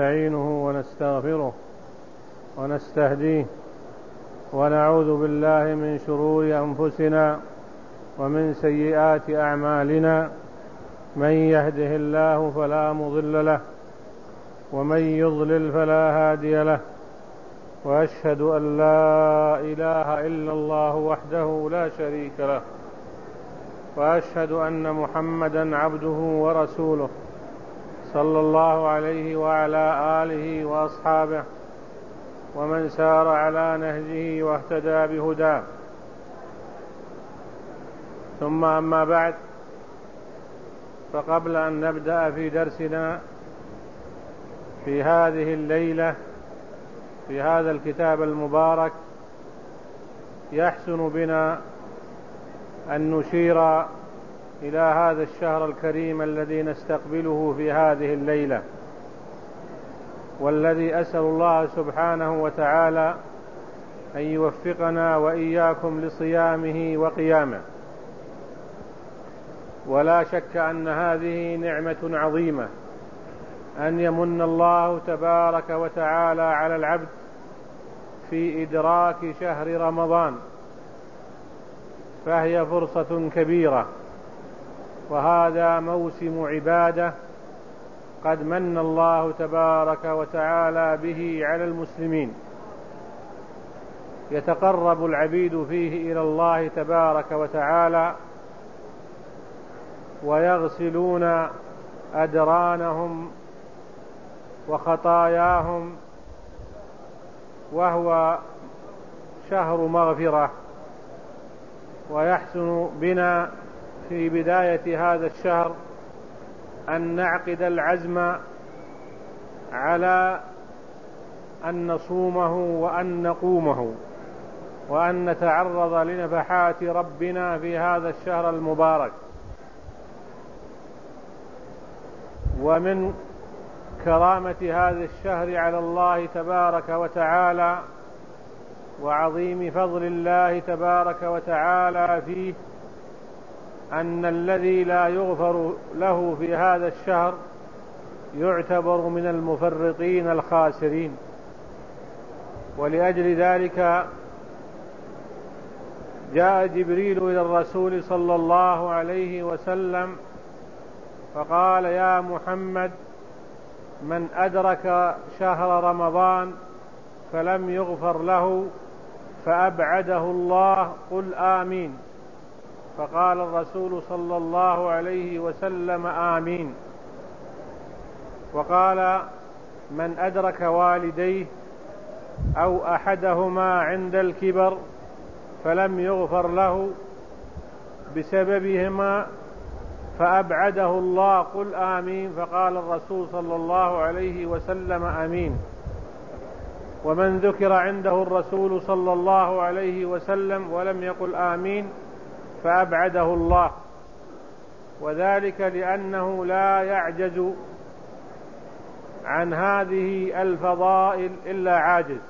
نستعينه ونستغفره ونستهديه ونعوذ بالله من شرور أنفسنا ومن سيئات أعمالنا. من يهده الله فلا مضل له ومن يضلل فلا هادي له، وأشهد أن لا إله إلا الله وحده لا شريك له، وأشهد أن محمدا عبده ورسوله صلى الله عليه وعلى آله وأصحابه ومن سار على نهجه واهتدى بهداه. ثم أما بعد، فقبل أن نبدأ في درسنا في هذه الليلة في هذا الكتاب المبارك، يحسن بنا أن نشير إلى هذا الشهر الكريم الذي نستقبله في هذه الليلة، والذي أسأل الله سبحانه وتعالى أن يوفقنا وإياكم لصيامه وقيامه. ولا شك أن هذه نعمة عظيمة أن يمن الله تبارك وتعالى على العبد في إدراك شهر رمضان، فهي فرصة كبيرة، وهذا موسم عبادة قد من الله تبارك وتعالى به على المسلمين، يتقرب العبيد فيه إلى الله تبارك وتعالى ويغسلون أدرانهم وخطاياهم، وهو شهر مغفرة. ويحسن بنا في بداية هذا الشهر أن نعقد العزم على أن نصومه وأن نقومه، وأن نتعرض لنفحات ربنا في هذا الشهر المبارك. ومن كرامة هذا الشهر على الله تبارك وتعالى وعظيم فضل الله تبارك وتعالى فيه أن الذي لا يغفر له في هذا الشهر يعتبر من المفرطين الخاسرين. ولأجل ذلك جاء جبريل إلى الرسول صلى الله عليه وسلم فقال: يا محمد، من أدرك شهر رمضان فلم يغفر له فأبعده الله، قل آمين. فقال الرسول صلى الله عليه وسلم: آمين. وقال: من أدرك والديه أو أحدهما عند الكبر فلم يغفر له بسببهما فأبعده الله، قل آمين. فقال الرسول صلى الله عليه وسلم: آمين. ومن ذكر عنده الرسول صلى الله عليه وسلم ولم يقل آمين فأبعده الله، وذلك لأنه لا يعجز عن هذه الفضائل إلا عاجز.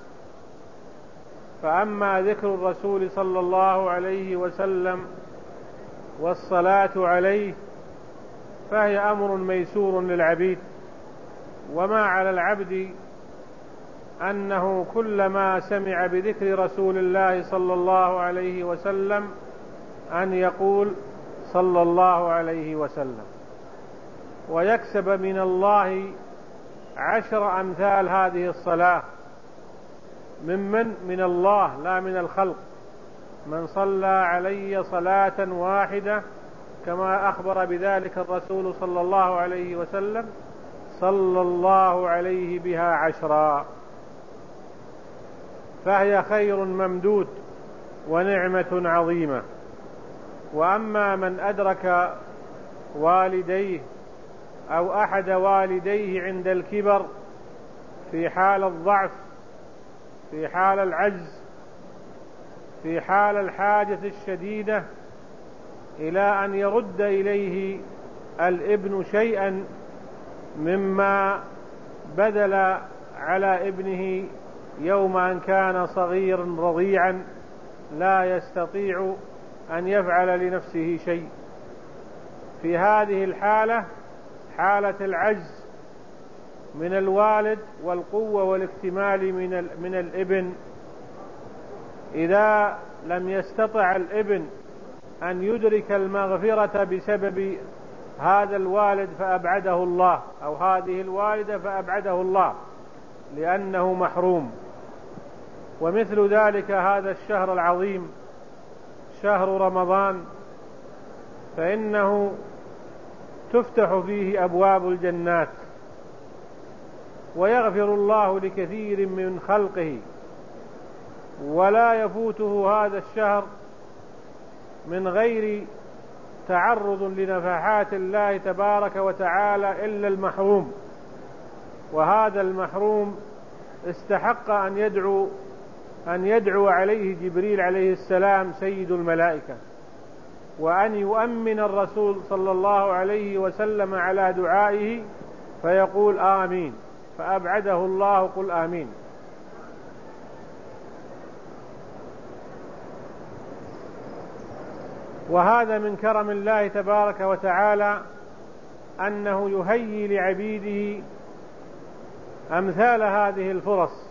فأما ذكر الرسول صلى الله عليه وسلم والصلاة عليه فهي أمر ميسور للعبيد، وما على العبد أنه كلما سمع بذكر رسول الله صلى الله عليه وسلم أن يقول صلى الله عليه وسلم، ويكسب من الله 10 أمثال هذه الصلاة. من الله لا من الخلق. من صلى علي صلاة واحدة كما أخبر بذلك الرسول صلى الله عليه وسلم صلى الله عليه بها 10، فهي خير ممدود ونعمة عظيمة. وأما من أدرك والديه أو أحد والديه عند الكبر في حال الضعف، في حال العجز، في حال الحاجة الشديدة إلى أن يرد إليه الابن شيئا مما بذل على ابنه يوم أن كان صغيرا رضيعا، لا يستطيع أن يفعل لنفسه شيء، في هذه الحالة حالة العجز من الوالد والقوة والاكتمال من الابن، إذا لم يستطع الابن أن يدرك المغفرة بسبب هذا الوالد فأبعده الله، أو هذه الوالدة فأبعده الله لأنه محروم. ومثل ذلك هذا الشهر العظيم شهر رمضان، فإنه تفتح فيه أبواب الجنات، ويغفر الله لكثير من خلقه، ولا يفوته هذا الشهر من غير تعرض لنفحات الله تبارك وتعالى إلا المحروم. وهذا المحروم استحق أن يدعو عليه جبريل عليه السلام سيد الملائكة، وأن يؤمن الرسول صلى الله عليه وسلم على دعائه فيقول آمين، فأبعده الله قل آمين. وهذا من كرم الله تبارك وتعالى أنه يهيئ لعبيده أمثال هذه الفرص،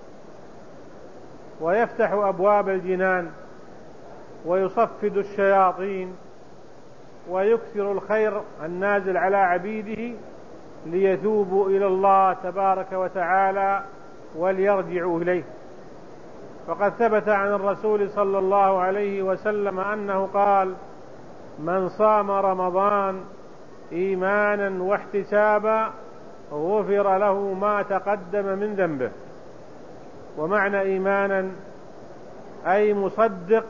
ويفتح أبواب الجنان، ويصفد الشياطين، ويكثر الخير النازل على عبيده ليتوبوا إلى الله تبارك وتعالى وليرجعوا إليه. فقد ثبت عن الرسول صلى الله عليه وسلم أنه قال: من صام رمضان إيمانا واحتسابا غفر له ما تقدم من ذنبه. ومعنى إيمانا أي مصدق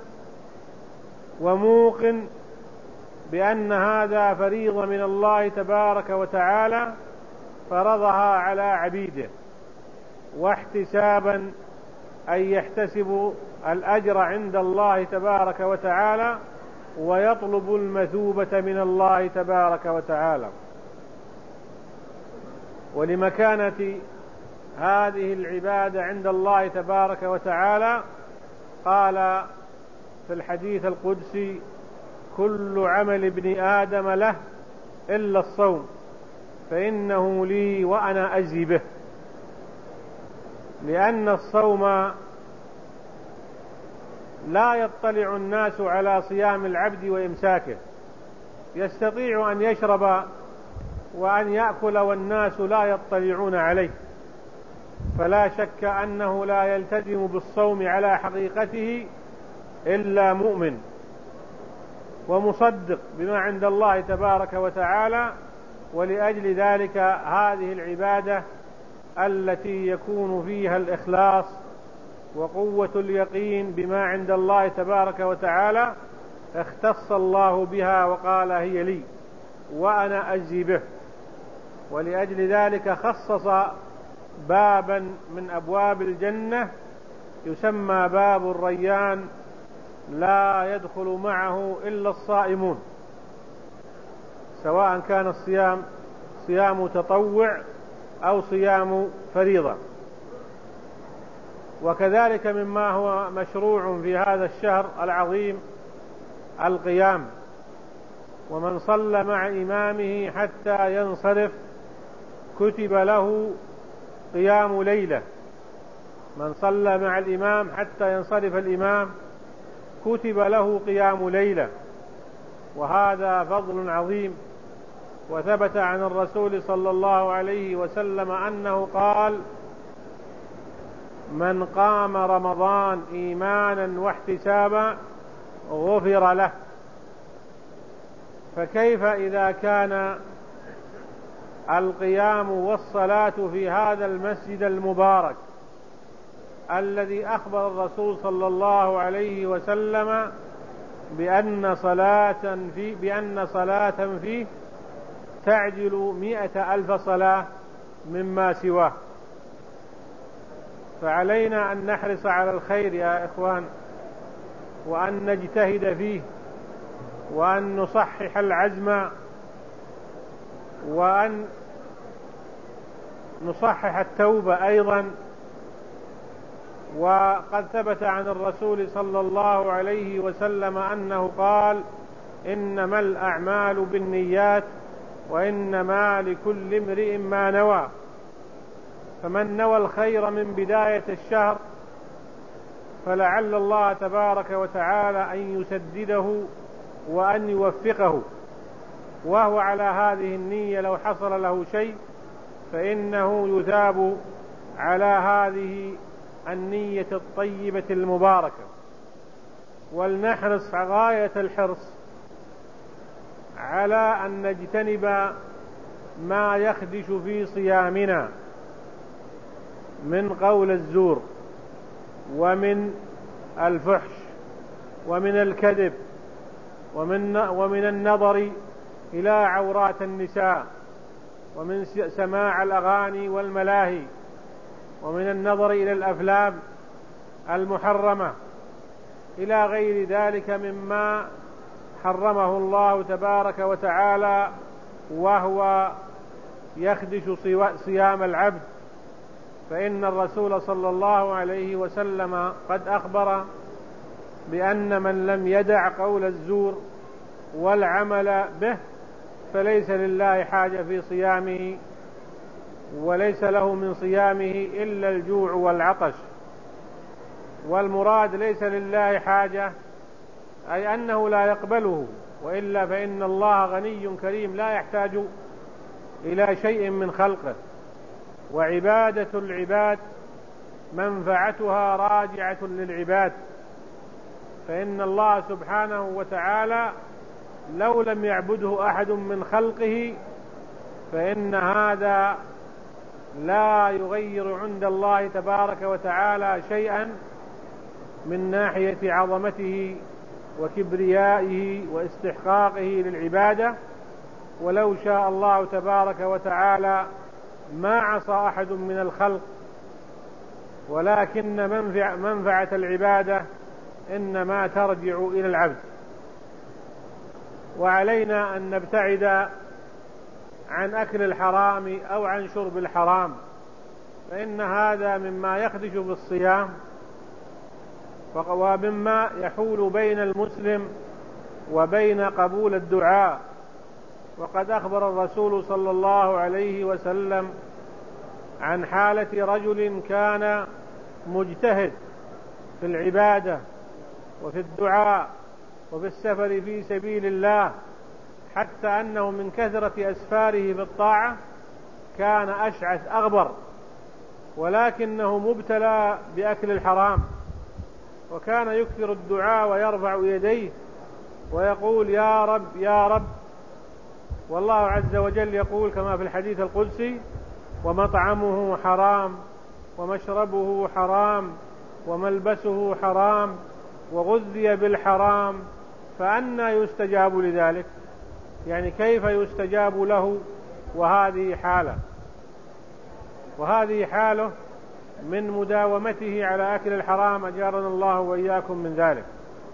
وموقن بأن هذا فريضة من الله تبارك وتعالى فرضها على عبيده، واحتسابا أي يحتسب الأجر عند الله تبارك وتعالى ويطلب المثوبة من الله تبارك وتعالى. ولمكانة هذه العبادة عند الله تبارك وتعالى قال في الحديث القدسي: كل عمل ابن آدم له إلا الصوم فإنه لي وأنا أجزي به. لأن الصوم لا يطلع الناس على صيام العبد وإمساكه، يستطيع أن يشرب وأن يأكل والناس لا يطلعون عليه، فلا شك أنه لا يلتزم بالصوم على حقيقته إلا مؤمن ومصدق بما عند الله تبارك وتعالى. ولأجل ذلك هذه العبادة التي يكون فيها الإخلاص وقوة اليقين بما عند الله تبارك وتعالى اختص الله بها وقال: هي لي وأنا أجزي به. ولأجل ذلك خصص بابا من أبواب الجنة يسمى باب الريان، لا يدخل معه إلا الصائمون، سواء كان الصيام صيام تطوع أو صيام فريضة. وكذلك مما هو مشروع في هذا الشهر العظيم القيام، ومن صلى مع إمامه حتى ينصرف كتب له قيام ليلة. من صلى مع الإمام حتى ينصرف الإمام كتب له قيام ليلة، وهذا فضل عظيم. وثبت عن الرسول صلى الله عليه وسلم أنه قال: من قام رمضان إيمانا واحتسابا غفر له. فكيف إذا كان القيام والصلاة في هذا المسجد المبارك الذي أخبر الرسول صلى الله عليه وسلم بأن صلاة فيه تعجل 100,000 صلاة مما سواه. فعلينا أن نحرص على الخير يا إخوان، وأن نجتهد فيه، وأن نصحح العزم، وأن نصحح التوبة أيضا. وقد ثبت عن الرسول صلى الله عليه وسلم أنه قال: إنما الأعمال بالنيات وإنما لكل امرئ ما نوى. فمن نوى الخير من بداية الشهر فلعل الله تبارك وتعالى أن يسدده وأن يوفقه، وهو على هذه النية لو حصل له شيء فإنه يثاب على هذه النية الطيبة المباركة. ولنحرص غاية الحرص على أن نجتنب ما يخدش في صيامنا من قول الزور ومن الفحش ومن الكذب ومن النظر إلى عورات النساء ومن سماع الأغاني والملاهي ومن النظر إلى الأفلام المحرمة إلى غير ذلك مما حرمه الله تبارك وتعالى، وهو يخدش صيام العبد. فإن الرسول صلى الله عليه وسلم قد أخبر بأن من لم يدع قول الزور والعمل به فليس لله حاجة في صيامه، وليس له من صيامه إلا الجوع والعطش. والمراد ليس لله حاجة أي أنه لا يقبله، وإلا فإن الله غني كريم لا يحتاج إلى شيء من خلقه، وعبادة العباد منفعتها راجعة للعباد. فإن الله سبحانه وتعالى لو لم يعبده أحد من خلقه فإن هذا لا يغير عند الله تبارك وتعالى شيئا من ناحية عظمته وكبريائه واستحقاقه للعبادة. ولو شاء الله تبارك وتعالى ما عصى أحد من الخلق، ولكن منفعة العبادة إنما ترجع إلى العبد. وعلينا أن نبتعد عن أكل الحرام أو عن شرب الحرام، فإن هذا مما يخدش بالصيام ومما يحول بين المسلم وبين قبول الدعاء. وقد أخبر الرسول صلى الله عليه وسلم عن حالة رجل كان مجتهد في العبادة وفي الدعاء وفي السفر في سبيل الله، حتى أنه من كثرة أسفاره في الطاعة كان أشعث أغبر، ولكنه مبتلى بأكل الحرام، وكان يكثر الدعاء ويرفع يديه ويقول يا رب يا رب. والله عز وجل يقول كما في الحديث القدسي: ومطعمه حرام ومشربه حرام وملبسه حرام وغذي بالحرام فأنى يستجاب لذلك؟ يعني كيف يستجاب له وهذه حاله؟ وهذه حاله من مداومته على أكل الحرام، أجارنا الله وإياكم من ذلك.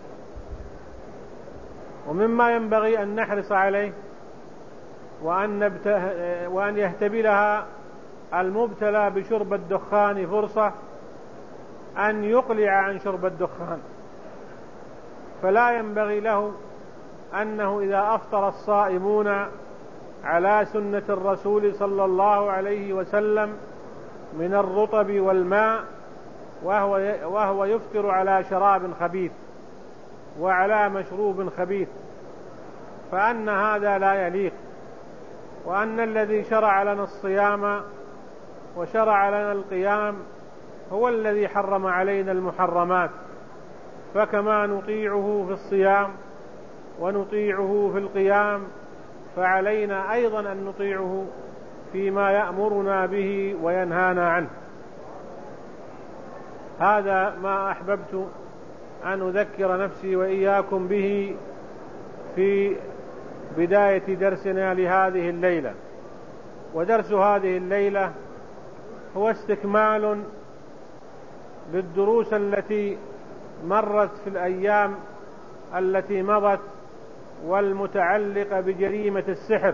ومما ينبغي أن نحرص عليه وأن يهتبلها المبتلى بشرب الدخان فرصة أن يقلع عن شرب الدخان. فلا ينبغي له أنه إذا أفطر الصائمون على سنة الرسول صلى الله عليه وسلم من الرطب والماء وهو يفطر على شراب خبيث وعلى مشروب خبيث، فأن هذا لا يليق. وأن الذي شرع لنا الصيام وشرع لنا القيام هو الذي حرم علينا المحرمات، فكما نطيعه في الصيام ونطيعه في القيام فعلينا أيضا أن نطيعه فيما يأمرنا به وينهانا عنه. هذا ما أحببت أن أذكر نفسي وإياكم به في بداية درسنا لهذه الليلة. ودرس هذه الليلة هو استكمال للدروس التي مرت في الأيام التي مضت والمتعلقة بجريمة السحر.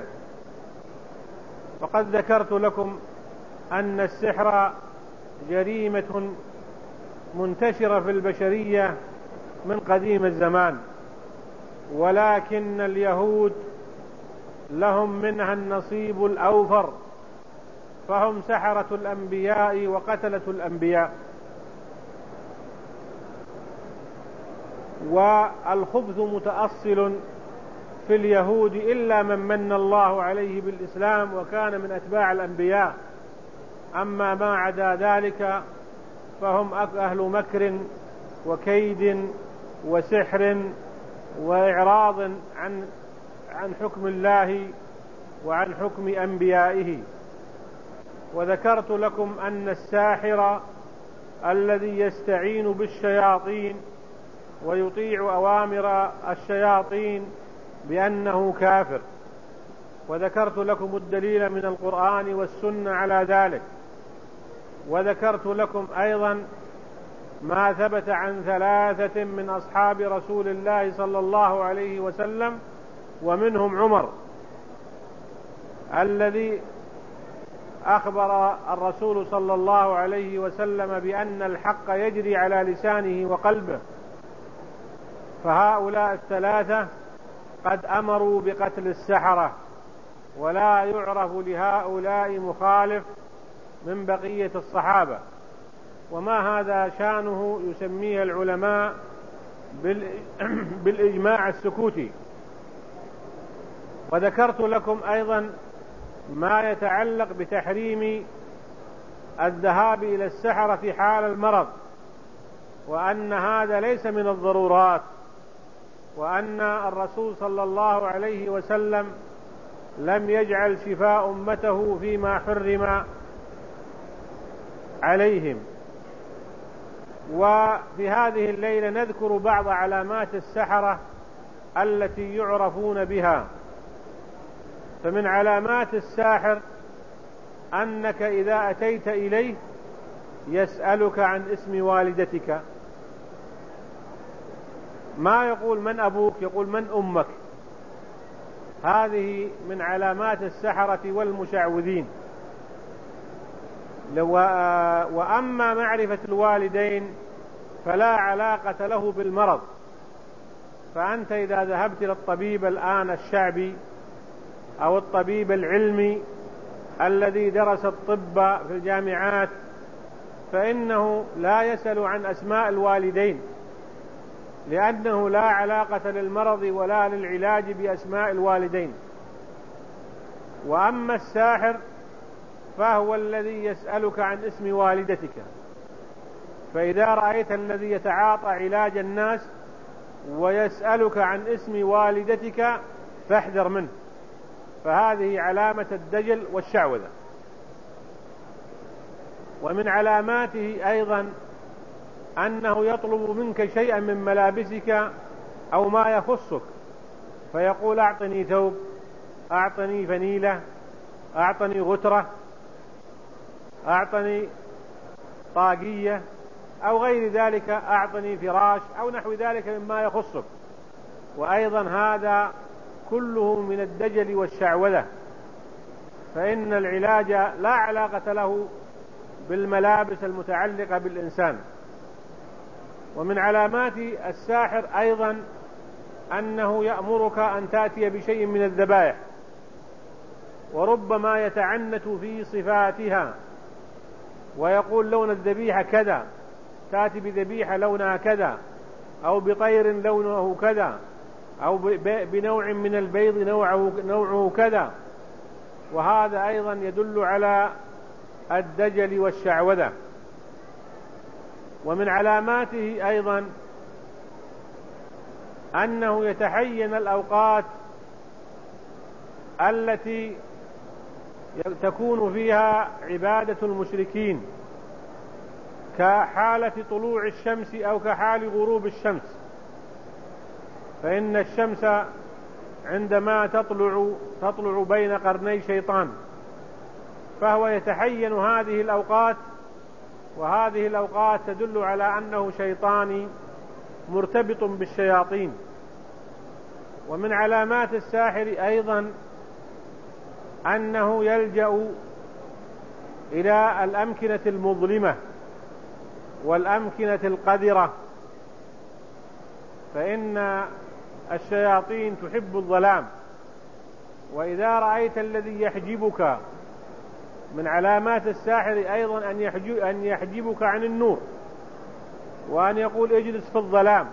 وقد ذكرت لكم أن السحر جريمة منتشرة في البشرية من قديم الزمان، ولكن اليهود لهم منها النصيب الأوفر، فهم سحرة الأنبياء وقتلة الأنبياء. والخبث متأصل في اليهود إلا من من الله عليه بالإسلام وكان من أتباع الأنبياء، أما ما عدا ذلك فهم أهل مكر وكيد وسحر وإعراض عن حكم الله وعن حكم أنبيائه. وذكرت لكم أن الساحر الذي يستعين بالشياطين ويطيع أوامر الشياطين بأنه كافر، وذكرت لكم الدليل من القرآن والسنة على ذلك. وذكرت لكم أيضا ما ثبت عن 3 من أصحاب رسول الله صلى الله عليه وسلم، ومنهم عمر الذي أخبر الرسول صلى الله عليه وسلم بأن الحق يجري على لسانه وقلبه، فهؤلاء 3 قد أمروا بقتل السحرة، ولا يعرف لهؤلاء مخالف من بقية الصحابة. وما هذا شانه يسميه العلماء بالإجماع السكوتي. وذكرت لكم أيضا ما يتعلق بتحريم الذهاب إلى السحرة في حال المرض، وأن هذا ليس من الضرورات، وأن الرسول صلى الله عليه وسلم لم يجعل شفاء أمته فيما حرم عليهم. وفي هذه الليلة نذكر بعض علامات السحرة التي يعرفون بها. فمن علامات الساحر أنك إذا أتيت إليه يسألك عن اسم والدتك، ما يقول من أبوك، يقول من أمك. هذه من علامات السحرة والمشعوذين. وأما معرفة الوالدين فلا علاقة له بالمرض. فأنت إذا ذهبت إلى الطبيب الآن الشعبي أو الطبيب العلمي الذي درس الطب في الجامعات، فإنه لا يسأل عن أسماء الوالدين، لأنه لا علاقة للمرض ولا للعلاج بأسماء الوالدين. وأما الساحر فهو الذي يسألك عن اسم والدتك. فإذا رأيت الذي يتعاطى علاج الناس ويسألك عن اسم والدتك فاحذر منه، فهذه علامة الدجل والشعوذة. ومن علاماته أيضا أنه يطلب منك شيئا من ملابسك أو ما يخصك، فيقول أعطني ثوب، أعطني فنيلة، أعطني غترة، أعطني طاقية، أو غير ذلك، أعطني فراش، أو نحو ذلك مما يخصك. وأيضا هذا كله من الدجل والشعوذة، فإن العلاج لا علاقة له بالملابس المتعلقة بالإنسان. ومن علامات الساحر أيضا أنه يأمرك أن تأتي بشيء من الذبائح، وربما يتعنت في صفاتها ويقول لون الذبيحة كذا، تأتي بذبيحة لونها كذا، أو بطير لونه كذا، أو بنوع من البيض نوعه كذا. وهذا أيضا يدل على الدجل والشعوذة. ومن علاماته أيضا أنه يتحين الأوقات التي تكون فيها عبادة المشركين، كحالة طلوع الشمس أو كحال غروب الشمس، فإن الشمس عندما تطلع بين قرني شيطان، فهو يتحين هذه الأوقات، وهذه الأوقات تدل على أنه شيطاني مرتبط بالشياطين. ومن علامات الساحر أيضا أنه يلجأ إلى الأمكنة المظلمة والأمكنة القذرة، فإن الشياطين تحب الظلام. وإذا رأيت الذي يحجبك من علامات الساحر أيضا أن يحجبك عن النور، وأن يقول اجلس في الظلام،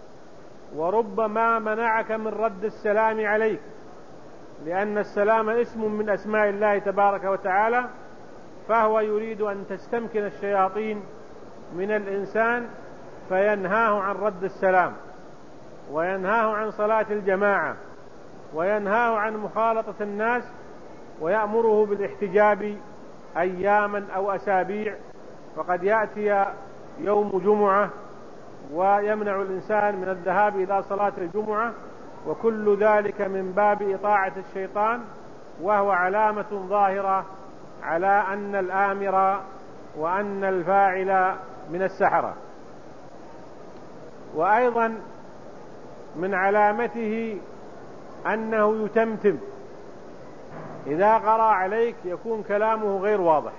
وربما منعك من رد السلام عليك، لأن السلام اسم من أسماء الله تبارك وتعالى، فهو يريد أن تستمكن الشياطين من الإنسان فينهاه عن رد السلام، وينهاه عن صلاة الجماعة، وينهاه عن مخالطة الناس، ويأمره بالاحتجاب أياما أو أسابيع، وقد يأتي يوم جمعة ويمنع الإنسان من الذهاب إلى صلاة الجمعة، وكل ذلك من باب إطاعة الشيطان، وهو علامة ظاهرة على أن الآمر وأن الفاعل من السحرة. وأيضا من علامته أنه يتمتم، إذا قرأ عليك يكون كلامه غير واضح،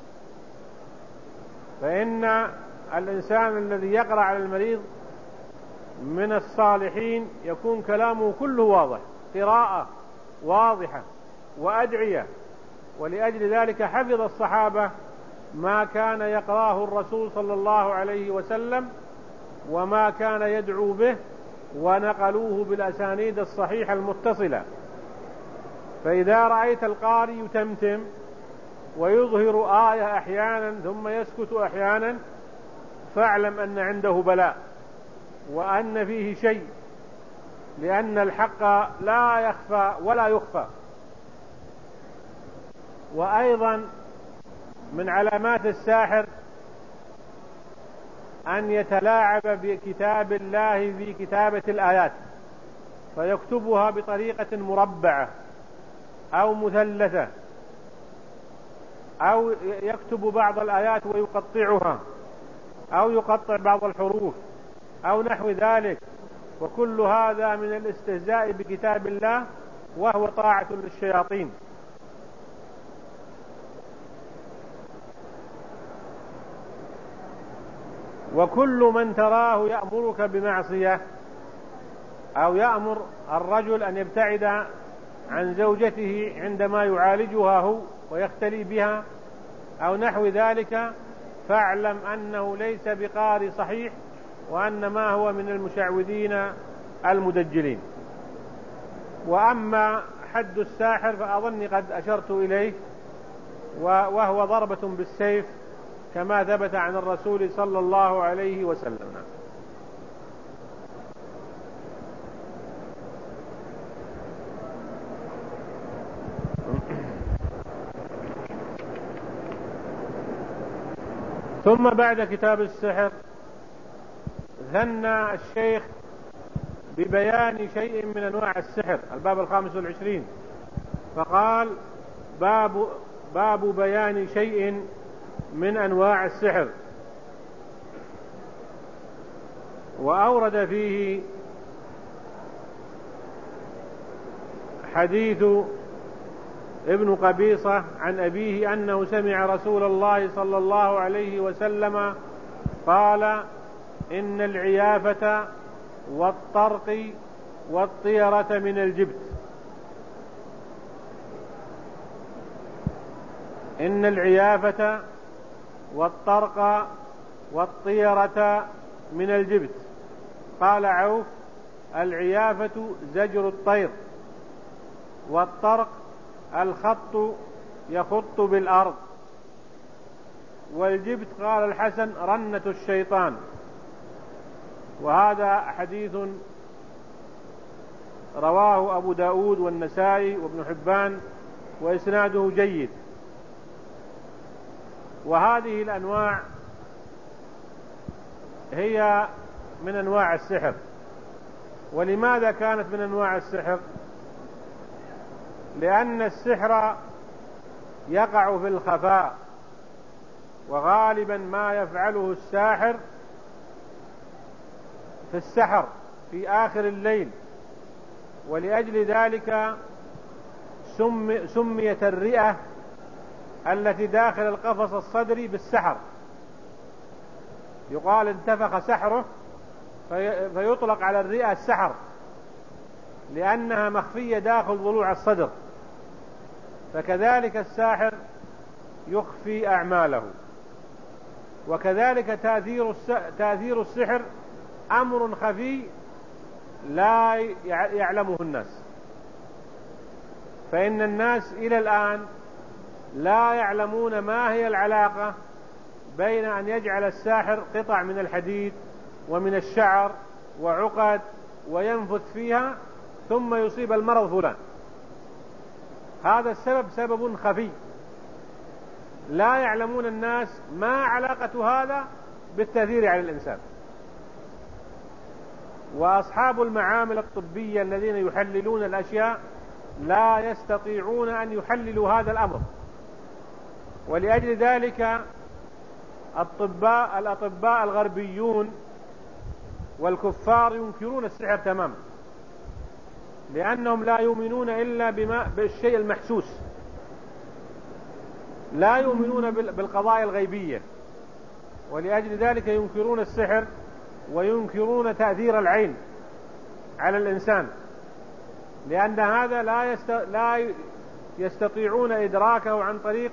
فإن الإنسان الذي يقرأ على المريض من الصالحين يكون كلامه كله واضح، قراءة واضحة وأدعية، ولأجل ذلك حفظ الصحابة ما كان يقرأه الرسول صلى الله عليه وسلم وما كان يدعو به، ونقلوه بالأسانيد الصحيحة المتصلة. فإذا رأيت القارئ يتمتم ويظهر آية أحيانا ثم يسكت أحيانا، فاعلم أن عنده بلاء وأن فيه شيء، لأن الحق لا يخفى ولا يخفى. وأيضا من علامات الساحر أن يتلاعب بكتاب الله في كتابة الآيات، فيكتبها بطريقة مربعة أو مثلثة، أو يكتب بعض الآيات ويقطعها، أو يقطع بعض الحروف أو نحو ذلك، وكل هذا من الاستهزاء بكتاب الله، وهو طاعة للشياطين. وكل من تراه يأمرك بمعصية، أو يأمر الرجل أن يبتعد عن زوجته عندما يعالجها هو ويختلي بها أو نحو ذلك، فاعلم أنه ليس بقارئ صحيح، وأنما هو من المشعوذين المدجلين. وأما حد الساحر فأظني قد أشرت إليه، وهو ضربة بالسيف كما ثبت عن الرسول صلى الله عليه وسلم. ثم بعد كتاب السحر ثنى الشيخ ببيان شيء من أنواع السحر، الباب 25، فقال باب بيان شيء من أنواع السحر. وأورد فيه حديث ابن قبيصة عن أبيه أنه سمع رسول الله صلى الله عليه وسلم قال: إن العيافة والطرق والطيرة من الجبت. إن العيافة والطرق والطيرة من الجبت. قال عوف: العيافة زجر الطير، والطرق الخط يخط بالأرض، والجبت قال الحسن رنة الشيطان. وهذا حديث رواه أبو داود والنسائي وابن حبان، وإسناده جيد. وهذه الأنواع هي من أنواع السحر. ولماذا كانت من أنواع السحر؟ لأن السحر يقع في الخفاء، وغالبا ما يفعله الساحر في السحر في آخر الليل، ولأجل ذلك سميت الرئة التي داخل القفص الصدري بالسحر، يقال انتفخ سحره، فيطلق على الرئة السحر، لأنها مخفية داخل ضلوع الصدر. فكذلك الساحر يخفي أعماله. وكذلك تأثير السحر أمر خفي لا يعلمه الناس، فإن الناس إلى الآن لا يعلمون ما هي العلاقة بين أن يجعل الساحر قطع من الحديد ومن الشعر وعقد وينفث فيها ثم يصيب المرض فلان. هذا السبب سبب خفي لا يعلمون الناس ما علاقة هذا بالتأثير على الإنسان. وأصحاب المعامل الطبية الذين يحللون الأشياء لا يستطيعون أن يحللوا هذا الأمر، ولأجل ذلك الأطباء الغربيون والكفار ينكرون السحر تماما، لأنهم لا يؤمنون إلا بالشيء المحسوس، لا يؤمنون بالقضايا الغيبية، ولأجل ذلك ينكرون السحر وينكرون تأثير العين على الإنسان، لأن هذا لا يستطيعون إدراكه عن طريق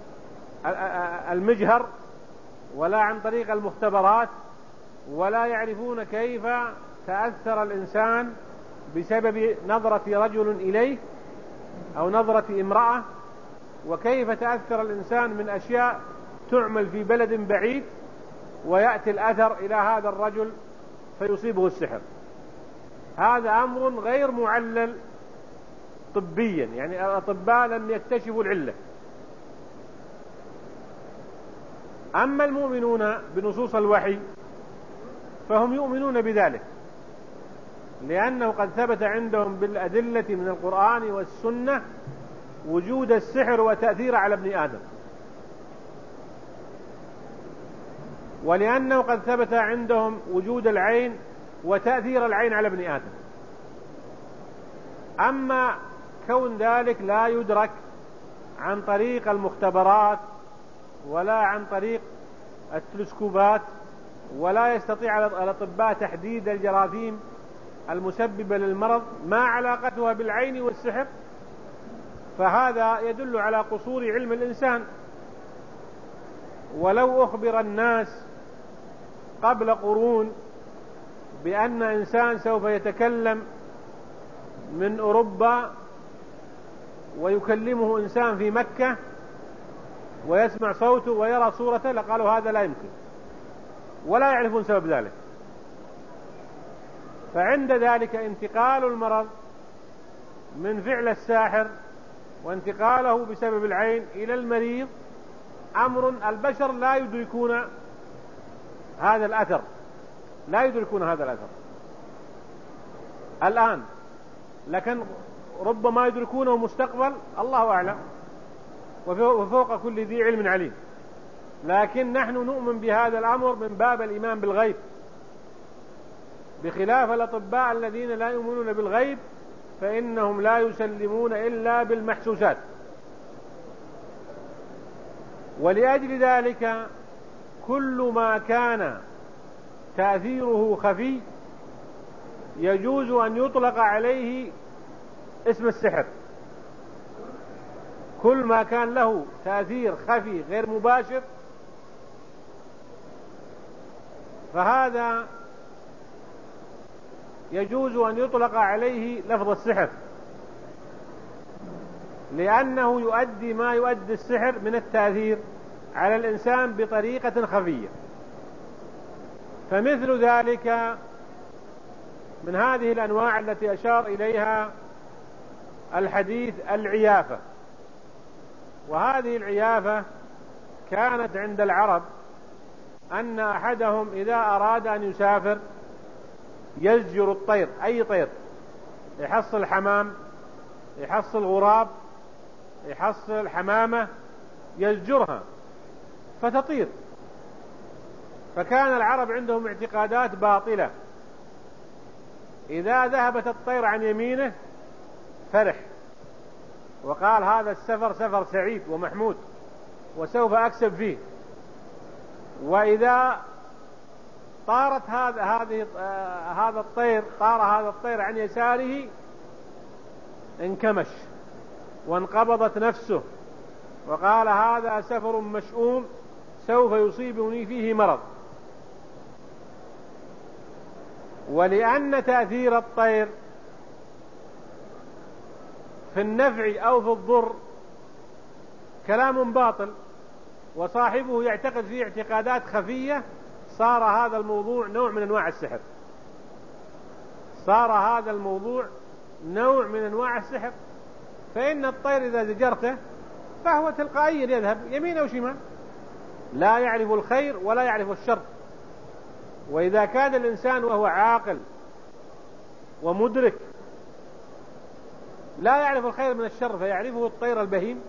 المجهر ولا عن طريق المختبرات، ولا يعرفون كيف تأثر الإنسان بسبب نظرة رجل إليه أو نظرة امرأة، وكيف تأثر الإنسان من أشياء تعمل في بلد بعيد ويأتي الأثر إلى هذا الرجل فيصيبه السحر. هذا أمر غير معلل طبيا، يعني الأطباء لم يكتشفوا العلة. أما المؤمنون بنصوص الوحي فهم يؤمنون بذلك، لأنه قد ثبت عندهم بالأدلة من القرآن والسنة وجود السحر وتأثير على ابن آدم، ولأنه قد ثبت عندهم وجود العين وتأثير العين على ابن آدم. أما كون ذلك لا يدرك عن طريق المختبرات ولا عن طريق التلسكوبات، ولا يستطيع الأطباء تحديد الجراثيم المسببة للمرض ما علاقتها بالعين والسحر، فهذا يدل على قصور علم الإنسان. ولو أخبر الناس قبل قرون بأن إنسان سوف يتكلم من أوروبا ويكلمه إنسان في مكة ويسمع صوته ويرى صورته لقالوا هذا لا يمكن، ولا يعرفون سبب ذلك. فعند ذلك انتقال المرض من فعل الساحر وانتقاله بسبب العين إلى المريض أمر البشر لا يدركون هذا الأثر، لا يدركون هذا الأثر الآن، لكن ربما يدركونه مستقبل، الله أعلم، وفوق كل ذي علم عليم. لكن نحن نؤمن بهذا الأمر من باب الإيمان بالغيب، بخلاف الأطباء الذين لا يؤمنون بالغيب فإنهم لا يسلمون إلا بالمحسوسات. ولأجل ذلك كل ما كان تأثيره خفي يجوز أن يطلق عليه اسم السحر. كل ما كان له تأثير خفي غير مباشر فهذا يجوز أن يطلق عليه لفظ السحر، لأنه يؤدي ما يؤدي السحر من التأثير على الإنسان بطريقة خفية. فمثل ذلك من هذه الأنواع التي أشار إليها الحديث العيافة. وهذه العيافة كانت عند العرب أن أحدهم إذا أراد أن يسافر يزجر الطير، أي طير، يحصل حمام، يحصل غراب، يحصل حمامة، يزجرها فتطير. فكان العرب عندهم اعتقادات باطلة، إذا ذهبت الطير عن يمينه فرح وقال هذا السفر سفر سعيد ومحمود وسوف أكسب فيه، وإذا طارت هذا الطير عن يساره انكمش وانقبضت نفسه وقال هذا سفر مشؤوم سوف يصيبني فيه مرض. ولأن تأثير الطير في النفع أو في الضر كلام باطل وصاحبه يعتقد فيه اعتقادات خفية، صار هذا الموضوع نوع من أنواع السحر. صار هذا الموضوع نوع من أنواع السحر. فإن الطير إذا زجرته فهو تلقائيا يذهب يمين أو شمال، لا يعرف الخير ولا يعرف الشر. وإذا كان الإنسان وهو عاقل ومدرك لا يعرف الخير من الشر فيعرفه الطير البهيم،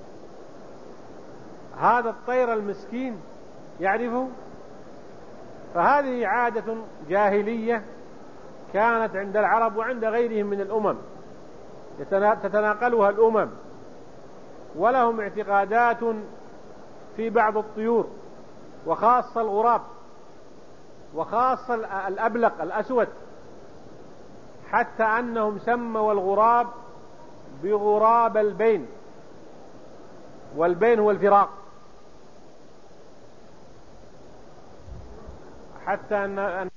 هذا الطير المسكين يعرفه. فهذه عادة جاهلية كانت عند العرب وعند غيرهم من الأمم تتناقلها الأمم، ولهم اعتقادات في بعض الطيور وخاصة الغراب وخاصة الأبلق الأسود، حتى أنهم سموا الغراب بغراب البين، والبين هو الفراق، حتى أن